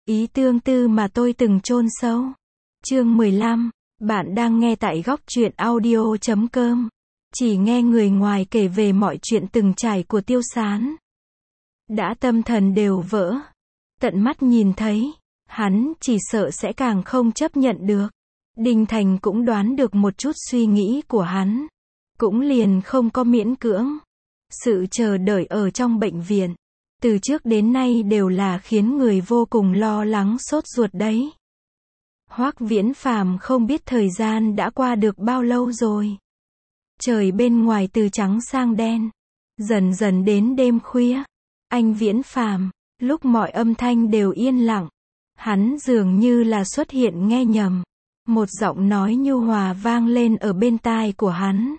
Ý tương tư mà tôi từng chôn sâu. Chương 15. Bạn đang nghe tại góc truyện audio.com. Chỉ nghe người ngoài kể về mọi chuyện từng trải của Tiêu Sán. Đã tâm thần đều vỡ. Tận mắt nhìn thấy, hắn chỉ sợ sẽ càng không chấp nhận được. Đinh Thành cũng đoán được một chút suy nghĩ của hắn. Cũng liền không có miễn cưỡng. Sự chờ đợi ở trong bệnh viện, từ trước đến nay đều là khiến người vô cùng lo lắng sốt ruột đấy. Hoắc Viễn Phàm không biết thời gian đã qua được bao lâu rồi. Trời bên ngoài từ trắng sang đen, dần dần đến đêm khuya. Anh Viễn Phàm, lúc mọi âm thanh đều yên lặng, hắn dường như là xuất hiện nghe nhầm. Một giọng nói nhu hòa vang lên ở bên tai của hắn.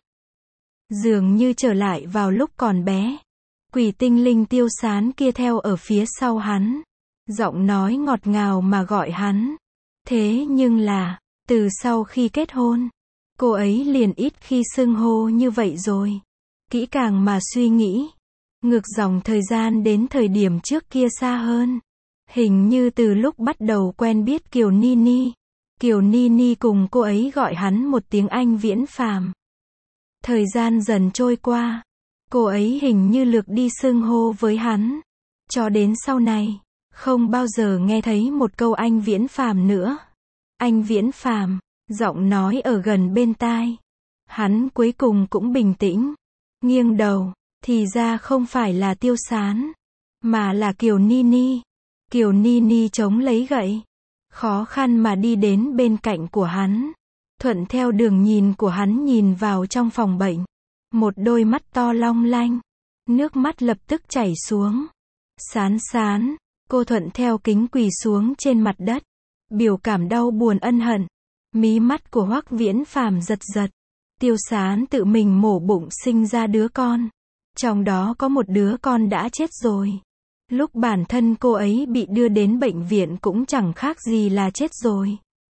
Dường như trở lại vào lúc còn bé. Quỷ tinh linh Tiêu Sán kia theo ở phía sau hắn. Giọng nói ngọt ngào mà gọi hắn. Thế nhưng là, từ sau khi kết hôn, cô ấy liền ít khi xưng hô như vậy rồi. Kỹ càng mà suy nghĩ, ngược dòng thời gian đến thời điểm trước kia xa hơn. Hình như từ lúc bắt đầu quen biết Kiều Nini, Kiều Nini cùng cô ấy gọi hắn một tiếng anh Viễn Phàm. Thời gian dần trôi qua, cô ấy hình như lược đi xưng hô với hắn. Cho đến sau này, không bao giờ nghe thấy một câu anh Viễn Phàm nữa. Anh Viễn Phàm, giọng nói ở gần bên tai. Hắn cuối cùng cũng bình tĩnh, nghiêng đầu, thì ra không phải là Tiêu Sán, mà là Kiều Nini. Kiều Nini chống lấy gậy, khó khăn mà đi đến bên cạnh của hắn. Thuận theo đường nhìn của hắn nhìn vào trong phòng bệnh. Một đôi mắt to long lanh. Nước mắt lập tức chảy xuống. Sán Sán, cô thuận theo kính quỳ xuống trên mặt đất. Biểu cảm đau buồn ân hận. Mí mắt của Hoắc Viễn Phàm giật giật. Tiêu Sán tự mình mổ bụng sinh ra đứa con. Trong đó có một đứa con đã chết rồi. Lúc bản thân cô ấy bị đưa đến bệnh viện cũng chẳng khác gì là chết rồi.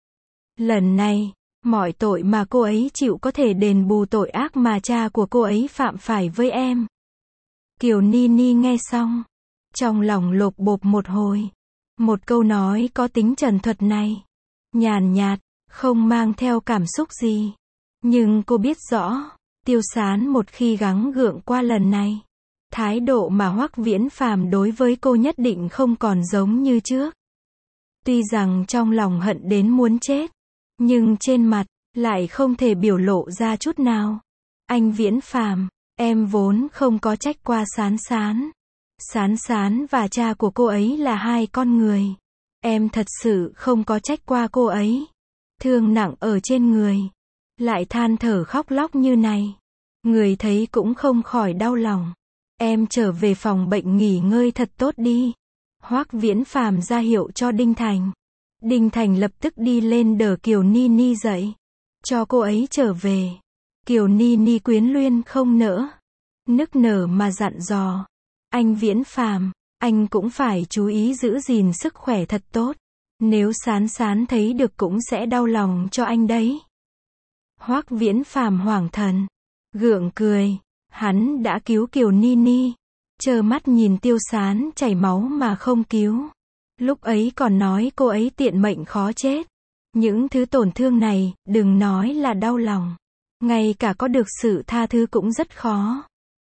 Lần này, mọi tội mà cô ấy chịu có thể đền bù tội ác mà cha của cô ấy phạm phải với em. Kiều Nini nghe xong, trong lòng lột bột một hồi. Một câu nói có tính trần thuật này, nhàn nhạt, không mang theo cảm xúc gì. Nhưng cô biết rõ, Tiêu Sán một khi gắng gượng qua lần này, thái độ mà Hoắc Viễn Phàm đối với cô nhất định không còn giống như trước. Tuy rằng trong lòng hận đến muốn chết, nhưng trên mặt lại không thể biểu lộ ra chút nào. Anh Viễn Phàm, em vốn không có trách qua Sán Sán. Sán Sán và cha của cô ấy là hai con người. Em thật sự không có trách qua cô ấy. Thương nặng ở trên người, lại than thở khóc lóc như này. Người thấy cũng không khỏi đau lòng. Em trở về phòng bệnh nghỉ ngơi thật tốt đi. Hoắc Viễn Phàm ra hiệu cho Đinh Thành. Đinh Thành lập tức đi lên đỡ Kiều Nini dậy, cho cô ấy trở về. Kiều Nini quyến luyên không nỡ, nức nở mà dặn dò. Anh Viễn Phàm, anh cũng phải chú ý giữ gìn sức khỏe thật tốt. Nếu Sán Sán thấy được cũng sẽ đau lòng cho anh đấy. Hoắc Viễn Phàm hoảng thần, gượng cười. Hắn đã cứu Kiều Nini, trơ mắt nhìn Tiêu Sán chảy máu mà không cứu. Lúc ấy còn nói cô ấy tiện mệnh khó chết. Những thứ tổn thương này, đừng nói là đau lòng, ngay cả có được sự tha thứ cũng rất khó.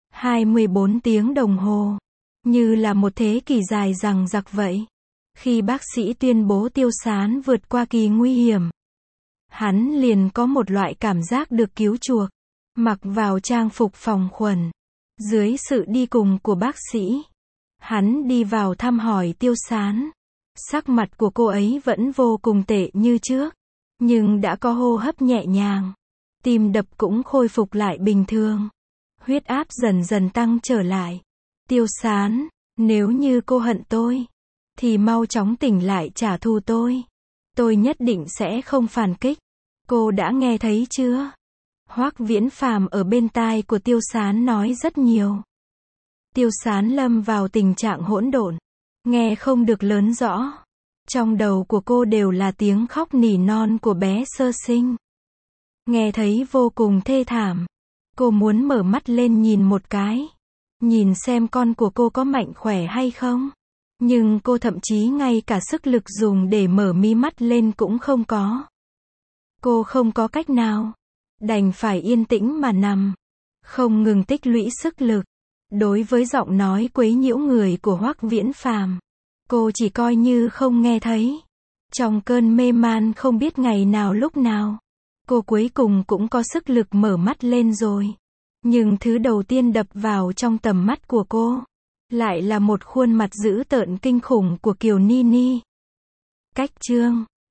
24 tiếng đồng hồ, như là một thế kỷ dài dằng dặc vậy. Khi bác sĩ tuyên bố Tiêu Sán vượt qua kỳ nguy hiểm, hắn liền có một loại cảm giác được cứu chuộc. Mặc vào trang phục phòng khuẩn, dưới sự đi cùng của bác sĩ, hắn đi vào thăm hỏi Tiêu Sán. Sắc mặt của cô ấy vẫn vô cùng tệ như trước, nhưng đã có hô hấp nhẹ nhàng, tim đập cũng khôi phục lại bình thường, huyết áp dần dần tăng trở lại. Tiêu Sán, nếu như cô hận tôi, thì mau chóng tỉnh lại trả thù tôi nhất định sẽ không phản kích. Cô đã nghe thấy chưa? Hoắc Viễn Phàm ở bên tai của Tiêu Sán nói rất nhiều. Tiêu Sán lâm vào tình trạng hỗn độn, nghe không được lớn rõ. Trong đầu của cô đều là tiếng khóc nỉ non của bé sơ sinh. Nghe thấy vô cùng thê thảm. Cô muốn mở mắt lên nhìn một cái, nhìn xem con của cô có mạnh khỏe hay không. Nhưng cô thậm chí ngay cả sức lực dùng để mở mí mắt lên cũng không có. Cô không có cách nào. Đành phải yên tĩnh mà nằm. Không ngừng tích lũy sức lực. Đối với giọng nói quấy nhiễu người của Hoắc Viễn Phàm, cô chỉ coi như không nghe thấy. Trong cơn mê man không biết ngày nào lúc nào, cô cuối cùng cũng có sức lực mở mắt lên rồi. Nhưng thứ đầu tiên đập vào trong tầm mắt của cô lại là một khuôn mặt dữ tợn kinh khủng của Kiều Ni Ni. Cách chương